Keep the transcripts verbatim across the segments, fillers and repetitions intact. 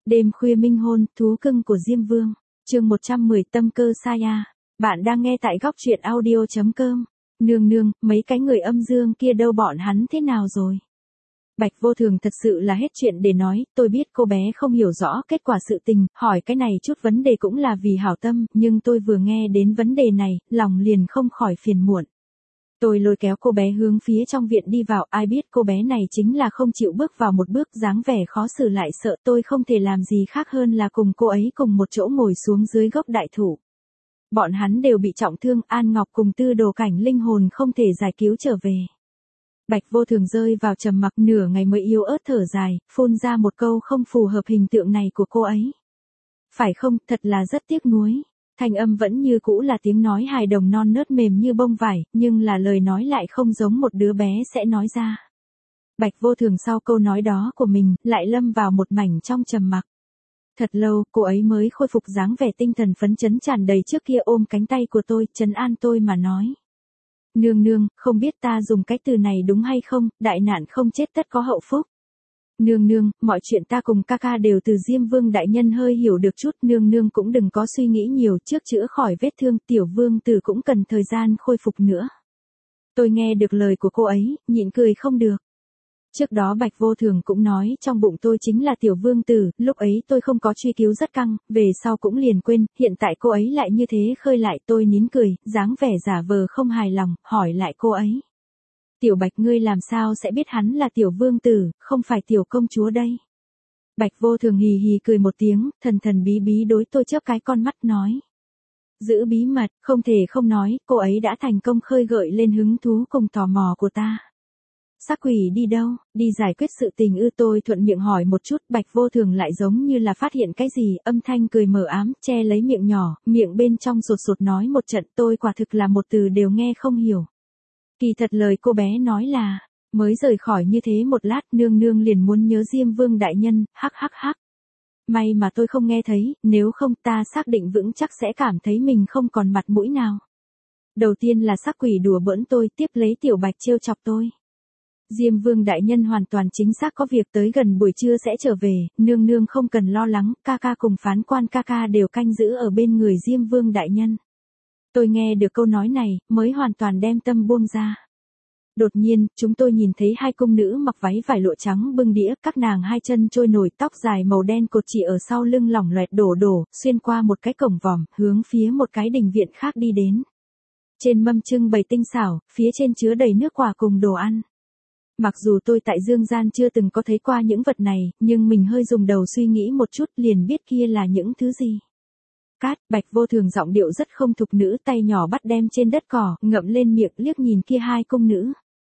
Đêm khuya minh hôn, thú cưng của Diêm Vương. Chương một trăm mười Tâm cơ Saya. Bạn đang nghe tại góc truyện audio chấm com. Nương nương, mấy cái người âm dương kia đâu, bọn hắn thế nào rồi? Bạch Vô Thường thật sự là hết chuyện để nói, tôi biết cô bé không hiểu rõ kết quả sự tình, hỏi cái này chút vấn đề cũng là vì hảo tâm, nhưng tôi vừa nghe đến vấn đề này, lòng liền không khỏi phiền muộn. Tôi lôi kéo cô bé hướng phía trong viện đi vào, ai biết cô bé này chính là không chịu bước vào một bước, dáng vẻ khó xử lại sợ, tôi không thể làm gì khác hơn là cùng cô ấy cùng một chỗ ngồi xuống dưới gốc đại thụ. Bọn hắn đều bị trọng thương, An Ngọc cùng Tư Đồ Cảnh linh hồn không thể giải cứu trở về. Bạch Vô Thường rơi vào trầm mặc nửa ngày mới yếu ớt thở dài, phun ra một câu không phù hợp hình tượng này của cô ấy. Phải không, thật là rất tiếc nuối. Thanh âm vẫn như cũ là tiếng nói hài đồng non nớt mềm như bông vải, nhưng là lời nói lại không giống một đứa bé sẽ nói ra. Bạch Vô Thường sau câu nói đó của mình, lại lâm vào một mảnh trong trầm mặc. Thật lâu, cô ấy mới khôi phục dáng vẻ tinh thần phấn chấn tràn đầy trước kia, ôm cánh tay của tôi, trấn an tôi mà nói. Nương nương, không biết ta dùng cái từ này đúng hay không, đại nạn không chết tất có hậu phúc. Nương nương, mọi chuyện ta cùng ca ca đều từ Diêm Vương đại nhân hơi hiểu được chút, nương nương cũng đừng có suy nghĩ nhiều, trước chữa khỏi vết thương, tiểu vương tử cũng cần thời gian khôi phục nữa. Tôi nghe được lời của cô ấy, nhịn cười không được. Trước đó Bạch Vô Thường cũng nói trong bụng tôi chính là tiểu vương tử, lúc ấy tôi không có truy cứu rất căng, về sau cũng liền quên, hiện tại cô ấy lại như thế khơi lại, tôi nín cười, dáng vẻ giả vờ không hài lòng, hỏi lại cô ấy. Tiểu Bạch, ngươi làm sao sẽ biết hắn là tiểu vương tử, không phải tiểu công chúa đây? Bạch Vô Thường hì hì cười một tiếng, thần thần bí bí đối tôi chớp cái con mắt nói. Giữ bí mật, không thể không nói, cô ấy đã thành công khơi gợi lên hứng thú cùng tò mò của ta. Sắc quỷ đi đâu, đi giải quyết sự tình ư? Tôi thuận miệng hỏi một chút, Bạch Vô Thường lại giống như là phát hiện cái gì, âm thanh cười mờ ám, che lấy miệng nhỏ, miệng bên trong sột sột nói một trận, tôi quả thực là một từ đều nghe không hiểu. Kỳ thật lời cô bé nói là, mới rời khỏi như thế một lát, nương nương liền muốn nhớ Diêm Vương đại nhân, hắc hắc hắc. May mà tôi không nghe thấy, nếu không ta xác định vững chắc sẽ cảm thấy mình không còn mặt mũi nào. Đầu tiên là sắc quỷ đùa bỡn tôi, tiếp lấy Tiểu Bạch trêu chọc tôi. Diêm Vương đại nhân hoàn toàn chính xác có việc tới gần buổi trưa sẽ trở về, nương nương không cần lo lắng, ca ca cùng phán quan ca ca đều canh giữ ở bên người Diêm Vương đại nhân. Tôi nghe được câu nói này, mới hoàn toàn đem tâm buông ra. Đột nhiên, chúng tôi nhìn thấy hai cung nữ mặc váy vải lụa trắng bưng đĩa, các nàng hai chân trôi nổi, tóc dài màu đen cột chỉ ở sau lưng lỏng loẹt đổ đổ, xuyên qua một cái cổng vòm, hướng phía một cái đình viện khác đi đến. Trên mâm trưng bày tinh xảo, phía trên chứa đầy nước quả cùng đồ ăn. Mặc dù tôi tại Dương Gian chưa từng có thấy qua những vật này, nhưng mình hơi dùng đầu suy nghĩ một chút liền biết kia là những thứ gì. Cát, Bạch Vô Thường giọng điệu rất không thục nữ, tay nhỏ bắt đem trên đất cỏ, ngậm lên miệng, liếc nhìn kia hai cung nữ.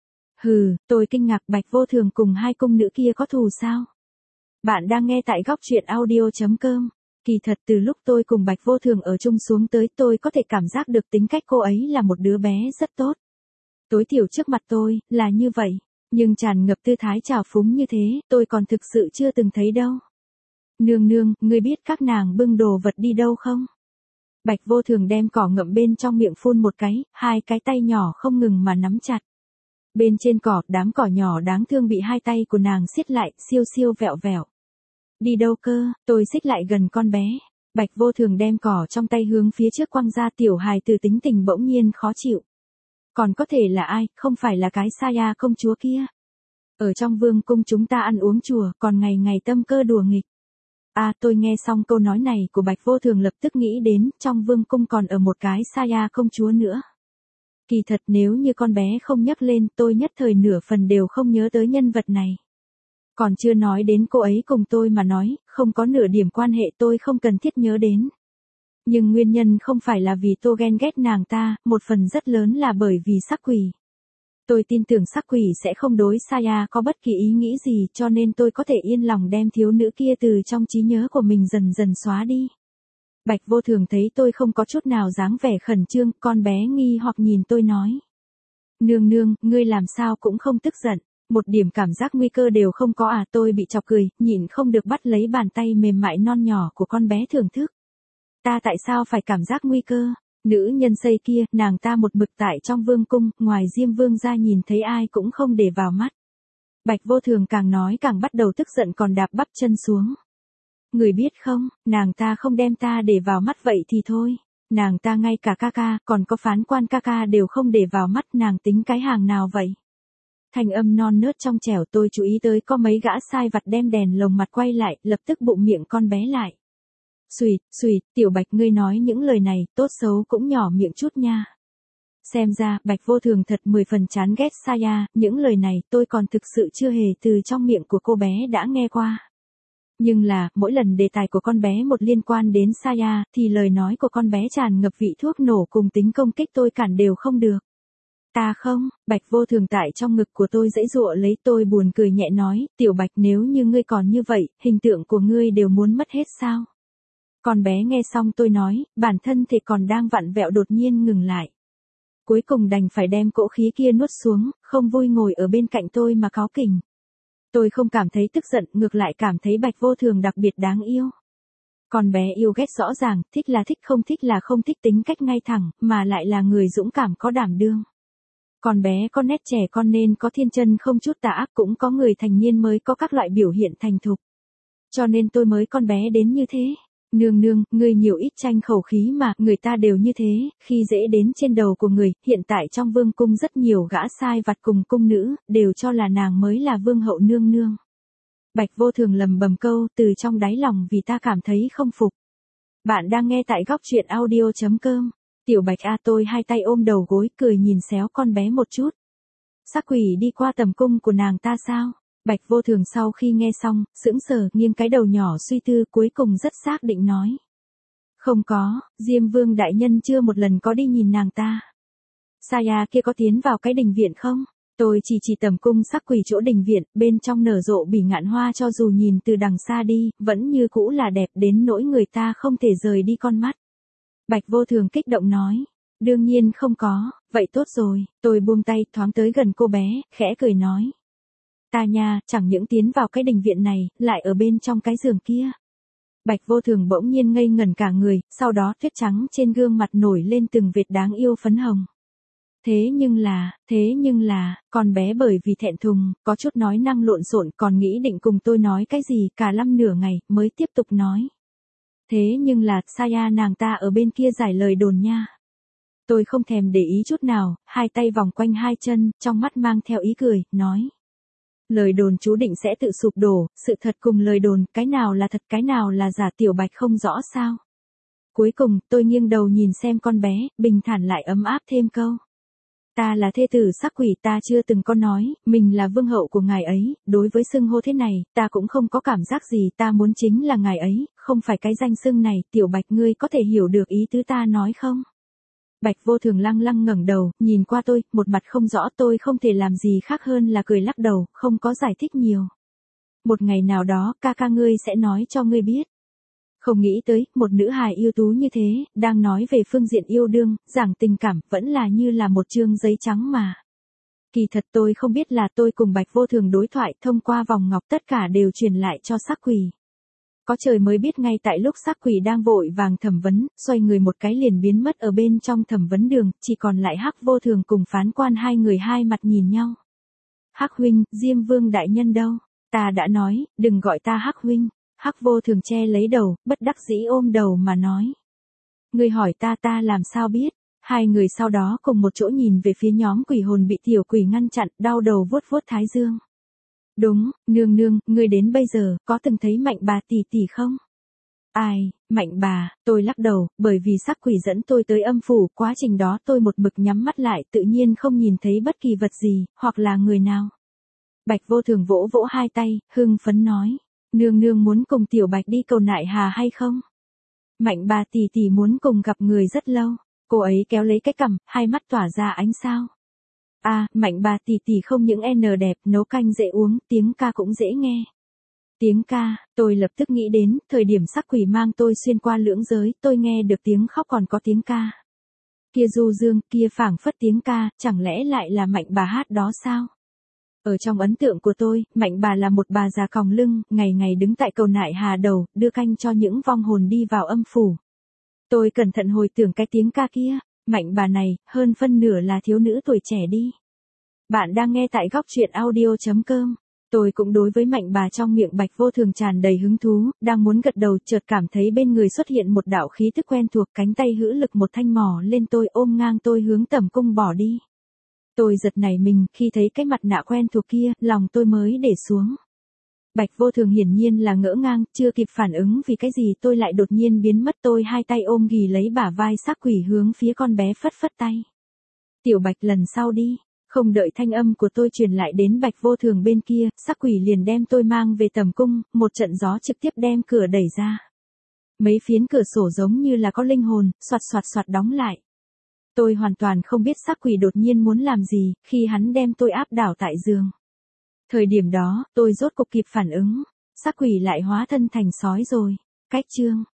Hừ, tôi kinh ngạc, Bạch Vô Thường cùng hai cung nữ kia có thù sao? Bạn đang nghe tại góc truyện audio chấm com. Kỳ thật từ lúc tôi cùng Bạch Vô Thường ở chung xuống tới, tôi có thể cảm giác được tính cách cô ấy là một đứa bé rất tốt. Tối thiểu trước mặt tôi, là như vậy. Nhưng tràn ngập tư thái trào phúng như thế, tôi còn thực sự chưa từng thấy đâu. Nương nương, ngươi biết các nàng bưng đồ vật đi đâu không? Bạch Vô Thường đem cỏ ngậm bên trong miệng phun một cái, hai cái tay nhỏ không ngừng mà nắm chặt. Bên trên cỏ, đám cỏ nhỏ đáng thương bị hai tay của nàng siết lại, siêu siêu vẹo vẹo. Đi đâu cơ? Tôi xích lại gần con bé. Bạch Vô Thường đem cỏ trong tay hướng phía trước quăng ra, tiểu hài từ tính tình bỗng nhiên khó chịu. Còn có thể là ai, không phải là cái Saya công chúa kia. Ở trong vương cung chúng ta ăn uống chùa, còn ngày ngày tâm cơ đùa nghịch. À, tôi nghe xong câu nói này của Bạch Vô Thường lập tức nghĩ đến, trong vương cung còn ở một cái Saya công chúa nữa. Kỳ thật nếu như con bé không nhắc lên, tôi nhất thời nửa phần đều không nhớ tới nhân vật này. Còn chưa nói đến cô ấy cùng tôi mà nói, không có nửa điểm quan hệ, tôi không cần thiết nhớ đến. Nhưng nguyên nhân không phải là vì tôi ghen ghét nàng ta, một phần rất lớn là bởi vì sắc quỷ. Tôi tin tưởng sắc quỷ sẽ không đối Saya có bất kỳ ý nghĩ gì, cho nên tôi có thể yên lòng đem thiếu nữ kia từ trong trí nhớ của mình dần dần xóa đi. Bạch Vô Thường thấy tôi không có chút nào dáng vẻ khẩn trương, con bé nghi hoặc nhìn tôi nói. Nương nương, ngươi làm sao cũng không tức giận, một điểm cảm giác nguy cơ đều không có à? Tôi bị chọc cười, nhịn không được bắt lấy bàn tay mềm mại non nhỏ của con bé thưởng thức. Ta tại sao phải cảm giác nguy cơ? Nữ nhân xây kia, nàng ta một mực tại trong vương cung, ngoài Diêm Vương ra nhìn thấy ai cũng không để vào mắt. Bạch Vô Thường càng nói càng bắt đầu tức giận, còn đạp bắp chân xuống. Người biết không, nàng ta không đem ta để vào mắt vậy thì thôi. Nàng ta ngay cả ca ca, còn có phán quan ca ca đều không để vào mắt, nàng tính cái hàng nào vậy? Thanh âm non nớt trong trẻo, tôi chú ý tới có mấy gã sai vặt đem đèn lồng mặt quay lại, lập tức bụng miệng con bé lại. Xùi, xùi, Tiểu Bạch ngươi nói những lời này, tốt xấu cũng nhỏ miệng chút nha. Xem ra, Bạch Vô Thường thật mười phần chán ghét Saya, những lời này tôi còn thực sự chưa hề từ trong miệng của cô bé đã nghe qua. Nhưng là, mỗi lần đề tài của con bé một liên quan đến Saya, thì lời nói của con bé tràn ngập vị thuốc nổ cùng tính công kích tôi cản đều không được. Ta không, Bạch Vô Thường tại trong ngực của tôi giãy giụa lấy, tôi buồn cười nhẹ nói, Tiểu Bạch nếu như ngươi còn như vậy, hình tượng của ngươi đều muốn mất hết sao? Con bé nghe xong tôi nói, bản thân thì còn đang vặn vẹo đột nhiên ngừng lại. Cuối cùng đành phải đem cỗ khí kia nuốt xuống, không vui ngồi ở bên cạnh tôi mà cáu kỉnh. Tôi không cảm thấy tức giận, ngược lại cảm thấy Bạch Vô Thường đặc biệt đáng yêu. Con bé yêu ghét rõ ràng, thích là thích, không thích là không thích, tính cách ngay thẳng, mà lại là người dũng cảm có đảm đương. Con bé có nét trẻ con nên có thiên chân không chút tà ác, cũng có người thành niên mới có các loại biểu hiện thành thục. Cho nên tôi mới con bé đến như thế. Nương nương, ngươi nhiều ít tranh khẩu khí mà, người ta đều như thế, khi dễ đến trên đầu của người, hiện tại trong vương cung rất nhiều gã sai vặt cùng cung nữ, đều cho là nàng mới là vương hậu nương nương. Bạch Vô Thường lầm bầm câu, từ trong đáy lòng vì ta cảm thấy không phục. Bạn đang nghe tại góc truyện audio chấm com. Tiểu Bạch a, tôi hai tay ôm đầu gối, cười nhìn xéo con bé một chút. Sắc quỷ đi qua tầm cung của nàng ta sao? Bạch Vô Thường sau khi nghe xong, sững sờ, nghiêng cái đầu nhỏ suy tư, cuối cùng rất xác định nói. Không có, Diêm Vương đại nhân chưa một lần có đi nhìn nàng ta. Saya kia có tiến vào cái đình viện không? Tôi chỉ chỉ tầm cung sắc quỷ chỗ đình viện, bên trong nở rộ bỉ ngạn hoa, cho dù nhìn từ đằng xa đi, vẫn như cũ là đẹp đến nỗi người ta không thể rời đi con mắt. Bạch Vô Thường kích động nói. Đương nhiên không có, vậy tốt rồi, tôi buông tay thoáng tới gần cô bé, khẽ cười nói. Ta nha, chẳng những tiến vào cái đình viện này, lại ở bên trong cái giường kia. Bạch Vô Thường bỗng nhiên ngây ngẩn cả người, sau đó tuyết trắng trên gương mặt nổi lên từng vệt đáng yêu phấn hồng. Thế nhưng là, thế nhưng là, con bé bởi vì thẹn thùng, có chút nói năng lộn xộn, còn nghĩ định cùng tôi nói cái gì, cả lăm nửa ngày, mới tiếp tục nói. Thế nhưng là, Saya nàng ta ở bên kia giải lời đồn nha. Tôi không thèm để ý chút nào, hai tay vòng quanh hai chân, trong mắt mang theo ý cười, nói. Lời đồn chú định sẽ tự sụp đổ, sự thật cùng lời đồn, cái nào là thật cái nào là giả, Tiểu Bạch không rõ sao. Cuối cùng, tôi nghiêng đầu nhìn xem con bé, bình thản lại ấm áp thêm câu. Ta là thê tử sắc quỷ, ta chưa từng có nói, mình là vương hậu của ngài ấy, đối với xưng hô thế này, ta cũng không có cảm giác gì, ta muốn chính là ngài ấy, không phải cái danh xưng này, Tiểu Bạch ngươi có thể hiểu được ý tứ ta nói không? Bạch Vô Thường lăng lăng ngẩng đầu, nhìn qua tôi, một mặt không rõ, tôi không thể làm gì khác hơn là cười lắc đầu, không có giải thích nhiều. Một ngày nào đó, ca ca ngươi sẽ nói cho ngươi biết. Không nghĩ tới, một nữ hài yêu tú như thế, đang nói về phương diện yêu đương, giảng tình cảm, vẫn là như là một chương giấy trắng mà. Kỳ thật tôi không biết là tôi cùng Bạch Vô Thường đối thoại thông qua vòng ngọc tất cả đều truyền lại cho sắc quỷ. Có trời mới biết ngay tại lúc sắc quỷ đang vội vàng thẩm vấn, xoay người một cái liền biến mất ở bên trong thẩm vấn đường, chỉ còn lại Hắc Vô Thường cùng phán quan hai người hai mặt nhìn nhau. Hắc huynh, Diêm Vương đại nhân đâu? Ta đã nói, đừng gọi ta Hắc huynh. Hắc Vô Thường che lấy đầu, bất đắc dĩ ôm đầu mà nói. Ngươi hỏi ta ta làm sao biết? Hai người sau đó cùng một chỗ nhìn về phía nhóm quỷ hồn bị tiểu quỷ ngăn chặn, đau đầu vuốt vuốt thái dương. Đúng, nương nương, ngươi đến bây giờ, có từng thấy Mạnh bà tỷ tỷ không? Ai, Mạnh bà, tôi lắc đầu, bởi vì sắc quỷ dẫn tôi tới âm phủ, quá trình đó tôi một mực nhắm mắt lại, tự nhiên không nhìn thấy bất kỳ vật gì, hoặc là người nào. Bạch Vô Thường vỗ vỗ hai tay, hưng phấn nói. Nương nương muốn cùng Tiểu Bạch đi cầu nại hà hay không? Mạnh bà tỷ tỷ muốn cùng gặp người rất lâu. Cô ấy kéo lấy cái cằm, hai mắt tỏa ra ánh sao. À, Mạnh bà tỷ tỷ không những n đẹp, nấu canh dễ uống, tiếng ca cũng dễ nghe. Tiếng ca, tôi lập tức nghĩ đến, thời điểm sắc quỷ mang tôi xuyên qua lưỡng giới, tôi nghe được tiếng khóc còn có tiếng ca. Kia du dương, kia phảng phất tiếng ca, chẳng lẽ lại là Mạnh bà hát đó sao? Ở trong ấn tượng của tôi, Mạnh bà là một bà già còng lưng, ngày ngày đứng tại cầu nại hà đầu, đưa canh cho những vong hồn đi vào âm phủ. Tôi cẩn thận hồi tưởng cái tiếng ca kia, Mạnh bà này, hơn phân nửa là thiếu nữ tuổi trẻ đi. Bạn đang nghe tại góc truyện audio chấm com. Tôi cũng đối với mạnh bà trong miệng Bạch Vô Thường tràn đầy hứng thú, đang muốn gật đầu chợt cảm thấy bên người xuất hiện một đạo khí tức quen thuộc, cánh tay hữu lực một thanh mỏ lên tôi ôm ngang tôi hướng tẩm cung bỏ đi. Tôi giật nảy mình khi thấy cái mặt nạ quen thuộc kia, lòng tôi mới để xuống. Bạch Vô Thường hiển nhiên là ngỡ ngàng, chưa kịp phản ứng vì cái gì tôi lại đột nhiên biến mất, tôi hai tay ôm ghì lấy bả vai xác quỷ hướng phía con bé phất phất tay. Tiểu Bạch lần sau đi. Không đợi thanh âm của tôi truyền lại đến Bạch Vô Thường bên kia, xác quỷ liền đem tôi mang về tầm cung, một trận gió trực tiếp đem cửa đẩy ra. Mấy phiến cửa sổ giống như là có linh hồn, xoạt xoạt xoạt đóng lại. Tôi hoàn toàn không biết xác quỷ đột nhiên muốn làm gì, khi hắn đem tôi áp đảo tại giường. Thời điểm đó, tôi rốt cục kịp phản ứng, xác quỷ lại hóa thân thành sói rồi. Cách chương